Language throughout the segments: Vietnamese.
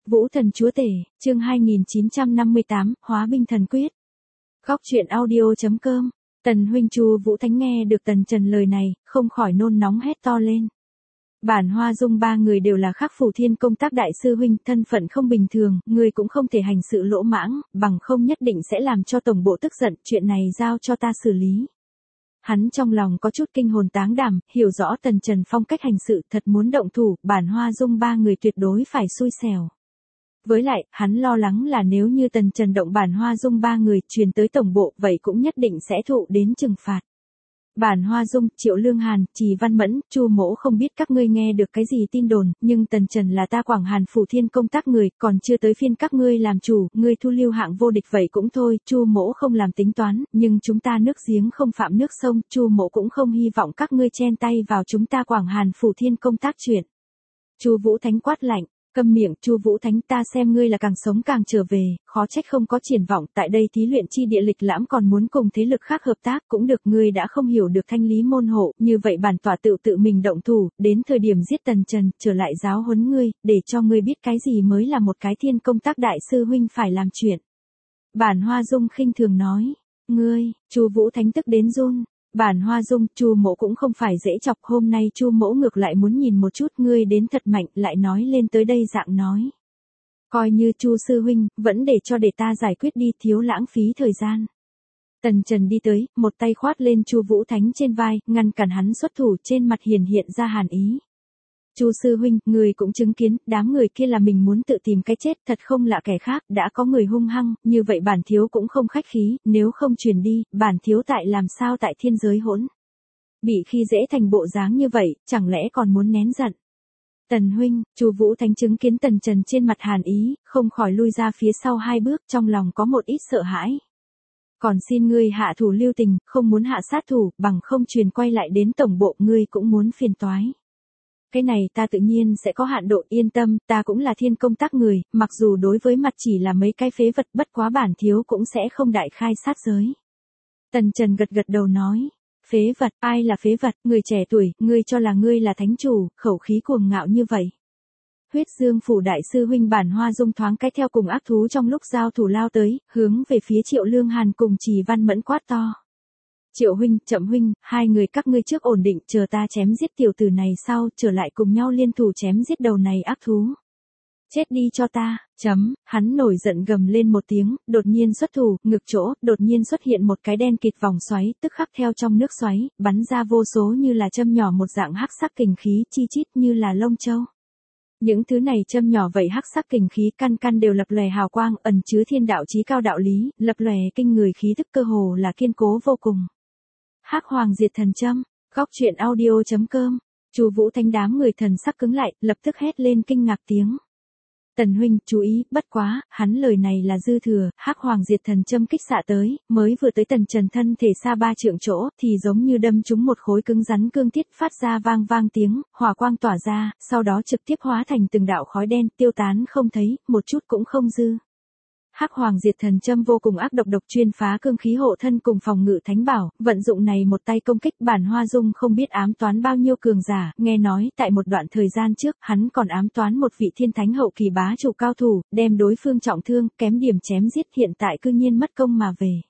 Vũ thần chúa tể, chương 2958, hóa binh thần quyết. Góc truyện audio.com. Tần huynh Chu Vũ Thánh nghe được Tần Trần lời này, không khỏi nôn nóng hét to lên. Bản Hoa Dung ba người đều là Khắc Phủ Thiên Công Tác đại sư huynh, thân phận không bình thường, người cũng không thể hành sự lỗ mãng, bằng không nhất định sẽ làm cho tổng bộ tức giận, chuyện này giao cho ta xử lý. Hắn trong lòng có chút kinh hồn táng đảm, hiểu rõ Tần Trần phong cách hành sự, thật muốn động thủ, Bản Hoa Dung ba người tuyệt đối phải xui xẻo. Với lại, hắn lo lắng là nếu như Tần Trần động Bản Hoa Dung ba người truyền tới tổng bộ, vậy cũng nhất định sẽ thụ đến trừng phạt. Bản Hoa Dung, Triệu Lương Hàn, Trì Văn Mẫn, Chu Mỗ không biết các ngươi nghe được cái gì tin đồn, nhưng Tần Trần là ta Quảng Hàn Phủ Thiên Công Tác người, còn chưa tới phiên các ngươi làm chủ, ngươi thu lưu hạng vô địch vậy cũng thôi, Chu Mỗ không làm tính toán, nhưng chúng ta nước giếng không phạm nước sông, Chu Mỗ cũng không hy vọng các ngươi chen tay vào chúng ta Quảng Hàn Phủ Thiên Công Tác chuyện. Chu Vũ Thánh quát lạnh. Câm miệng, Chu Vũ Thánh, ta xem ngươi là càng sống càng trở về, khó trách không có triển vọng, tại đây thí luyện chi địa lịch lãm còn muốn cùng thế lực khác hợp tác, cũng được, ngươi đã không hiểu được thanh lý môn hộ, như vậy bản tọa tự mình động thủ, đến thời điểm giết Tần Trần, trở lại giáo huấn ngươi, để cho ngươi biết cái gì mới là một cái Thiên Công Tác đại sư huynh phải làm chuyện. Bản Hoa Dung khinh thường nói, ngươi, Chu Vũ Thánh tức đến run. Bản Hoa Dung, Chu Mỗ cũng không phải dễ chọc, hôm nay Chu Mỗ ngược lại muốn nhìn một chút ngươi đến thật mạnh, lại nói lên tới đây dạng nói. Coi như Chu sư huynh, vẫn để ta giải quyết đi, thiếu lãng phí thời gian. Tần Trần đi tới, một tay khoát lên Chu Vũ Thánh trên vai, ngăn cản hắn xuất thủ, trên mặt hiện ra hàn ý. Chu sư huynh, người cũng chứng kiến, đám người kia là mình muốn tự tìm cái chết, thật không lạ kẻ khác, đã có người hung hăng, như vậy bản thiếu cũng không khách khí, nếu không truyền đi, bản thiếu tại làm sao tại thiên giới hỗn. Bị khi dễ thành bộ dáng như vậy, chẳng lẽ còn muốn nén giận. Tần huynh, Chu Vũ Thánh chứng kiến Tần Trần trên mặt hàn ý, không khỏi lui ra phía sau hai bước, trong lòng có một ít sợ hãi. Còn xin ngươi hạ thủ lưu tình, không muốn hạ sát thủ, bằng không truyền quay lại đến tổng bộ, ngươi cũng muốn phiền toái. Cái này ta tự nhiên sẽ có hạn độ, yên tâm, ta cũng là Thiên Công Tác người, mặc dù đối với mặt chỉ là mấy cái phế vật, bất quá bản thiếu cũng sẽ không đại khai sát giới. Tần Trần gật đầu nói, phế vật, ai là phế vật, người trẻ tuổi, ngươi cho là ngươi là thánh chủ, khẩu khí cuồng ngạo như vậy. Huyết Dương Phủ đại sư huynh Bản Hoa Dung thoáng cái theo cùng ác thú trong lúc giao thủ lao tới, hướng về phía Triệu Lương Hàn cùng Trì Văn Mẫn quát to. Triệu huynh, Chậm huynh, hai người các ngươi trước ổn định, chờ ta chém giết tiểu tử này sau, trở lại cùng nhau liên thủ chém giết đầu này ác thú. Chết đi cho ta, hắn nổi giận gầm lên một tiếng, đột nhiên xuất thủ, ngực chỗ, đột nhiên xuất hiện một cái đen kịt vòng xoáy, tức khắc theo trong nước xoáy, bắn ra vô số như là châm nhỏ một dạng hắc sắc kình khí, chi chít như là lông châu. Những thứ này châm nhỏ vậy hắc sắc kình khí căn đều lập lòe hào quang, ẩn chứa thiên đạo chí cao đạo lý, lập lòe kinh người khí tức cơ hồ là kiên cố vô cùng. Hắc Hoàng Diệt Thần Châm, góc truyện audio.com. Chu Vũ Thánh đám người thần sắc cứng lại, lập tức hét lên kinh ngạc tiếng. Tần huynh, chú ý, bất quá, hắn lời này là dư thừa, Hắc Hoàng Diệt Thần Châm kích xạ tới, mới vừa tới Tần Trần thân thể xa 3 trượng chỗ, thì giống như đâm trúng một khối cứng rắn cương thiết, phát ra vang tiếng, hỏa quang tỏa ra, sau đó trực tiếp hóa thành từng đạo khói đen, tiêu tán không thấy, một chút cũng không dư. Hắc Hoàng Diệt Thần Châm vô cùng ác độc, chuyên phá cương khí hộ thân cùng phòng ngự thánh bảo, vận dụng này một tay công kích Bản Hoa Dung không biết ám toán bao nhiêu cường giả, nghe nói tại một đoạn thời gian trước, hắn còn ám toán một vị thiên thánh hậu kỳ bá chủ cao thủ, đem đối phương trọng thương, kém điểm chém giết, hiện tại cư nhiên mất công mà về.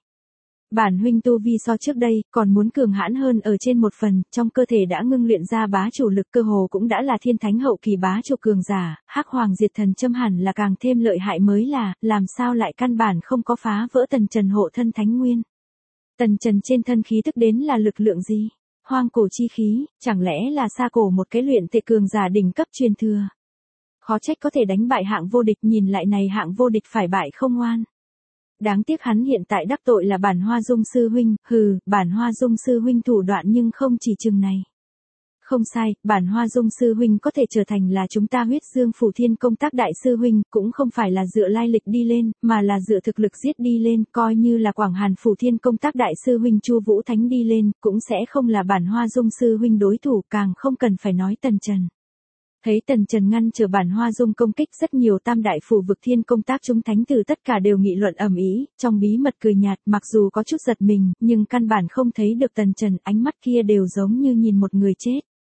Bản huynh tu vi so trước đây, còn muốn cường hãn hơn ở trên một phần, trong cơ thể đã ngưng luyện ra bá chủ lực, cơ hồ cũng đã là thiên thánh hậu kỳ bá chủ cường giả, Hắc Hoàng Diệt Thần Châm hẳn là càng thêm lợi hại mới là, làm sao lại căn bản không có phá vỡ Tần Trần hộ thân thánh nguyên. Tần Trần trên thân khí tức đến là lực lượng gì? Hoang cổ chi khí, chẳng lẽ là xa cổ một cái luyện thể cường giả đỉnh cấp truyền thừa? Khó trách có thể đánh bại hạng vô địch, nhìn lại này hạng vô địch phải bại không oan. Đáng tiếc hắn hiện tại đắc tội là Bản Hoa Dung sư huynh, Bản Hoa Dung sư huynh thủ đoạn nhưng không chỉ chừng này. Không sai, Bản Hoa Dung sư huynh có thể trở thành là chúng ta Huyết Dương Phủ Thiên Công Tác đại sư huynh, cũng không phải là dựa lai lịch đi lên, mà là dựa thực lực giết đi lên, coi như là Quảng Hàn Phủ Thiên Công Tác đại sư huynh Chu Vũ Thánh đi lên, cũng sẽ không là Bản Hoa Dung sư huynh đối thủ, càng không cần phải nói Tần Trần. Thấy Tần Trần ngăn trở Bản Hoa Dung công kích, rất nhiều tam đại phủ vực Thiên Công Tác chúng thánh tử tất cả đều nghị luận ầm ĩ, trong bí mật cười nhạt, mặc dù có chút giật mình, nhưng căn bản không thấy được Tần Trần, ánh mắt kia đều giống như nhìn một người chết.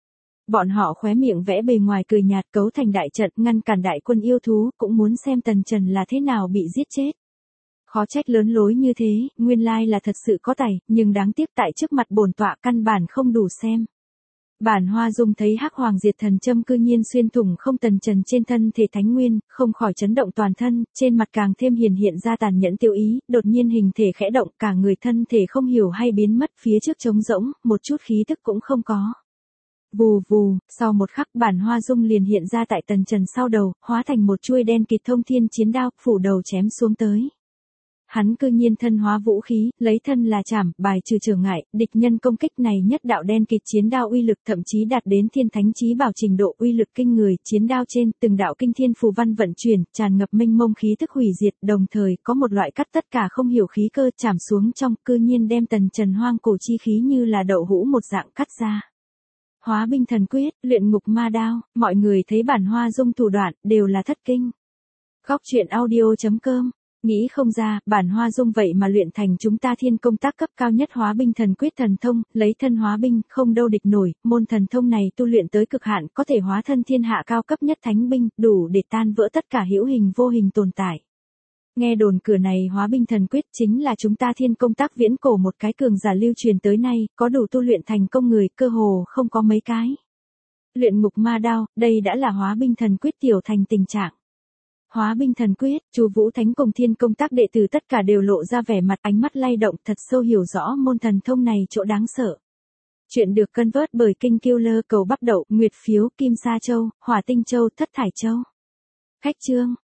Bọn họ khóe miệng vẽ bề ngoài cười nhạt cấu thành đại trận ngăn cản đại quân yêu thú, cũng muốn xem Tần Trần là thế nào bị giết chết. Khó trách lớn lối như thế, nguyên lai là thật sự có tài, nhưng đáng tiếc tại trước mặt bổn tọa căn bản không đủ xem. Bản Hoa Dung thấy Hắc Hoàng Diệt Thần Châm cư nhiên xuyên thủng không Tần Trần trên thân thể thánh nguyên, không khỏi chấn động toàn thân, trên mặt càng thêm hiện ra tàn nhẫn tiêu ý, đột nhiên hình thể khẽ động, cả người thân thể không hiểu hay biến mất phía trước trống rỗng, một chút khí tức cũng không có. Vù vù, sau một khắc Bản Hoa Dung liền hiện ra tại Tần Trần sau đầu, hóa thành một chuôi đen kịt thông thiên chiến đao, phủ đầu chém xuống tới. Hắn cư nhiên thân hóa vũ khí, lấy thân là chảm, bài trừ trở ngại, địch nhân công kích này nhất đạo đen kịt chiến đao uy lực thậm chí đạt đến thiên thánh chí bảo trình độ uy lực kinh người, chiến đao trên từng đạo kinh thiên phù văn vận chuyển, tràn ngập mênh mông khí tức hủy diệt, đồng thời có một loại cắt tất cả không hiểu khí cơ chảm xuống trong, cư nhiên đem Tần Trần hoang cổ chi khí như là đậu hũ một dạng cắt ra. Hóa binh thần quyết, luyện ngục ma đao, mọi người thấy Bản Hoa Dung thủ đoạn đều là thất kinh. Góc truyện audio.com. Nghĩ không ra, Bản Hoa Dung vậy mà luyện thành chúng ta thiên công tác cấp cao nhất hóa binh thần quyết thần thông, lấy thân hóa binh, không đâu địch nổi, môn thần thông này tu luyện tới cực hạn, có thể hóa thân thiên hạ cao cấp nhất thánh binh, đủ để tan vỡ tất cả hữu hình vô hình tồn tại. Nghe đồn cửa này hóa binh thần quyết chính là chúng ta thiên công tác viễn cổ một cái cường giả lưu truyền tới nay, có đủ tu luyện thành công người, cơ hồ không có mấy cái. Luyện ngục ma đao, đây đã là hóa binh thần quyết tiểu thành tình trạng. Hóa binh thần quyết, Chu Vũ Thánh cùng thiên công tác đệ tử tất cả đều lộ ra vẻ mặt ánh mắt lay động thật sâu hiểu rõ môn thần thông này chỗ đáng sợ. Chuyện được cân vớt bởi Kinh Killer cầu bắp đậu, Nguyệt Phiếu, Kim Sa Châu, Hỏa Tinh Châu, Thất Thải Châu. Khách chương.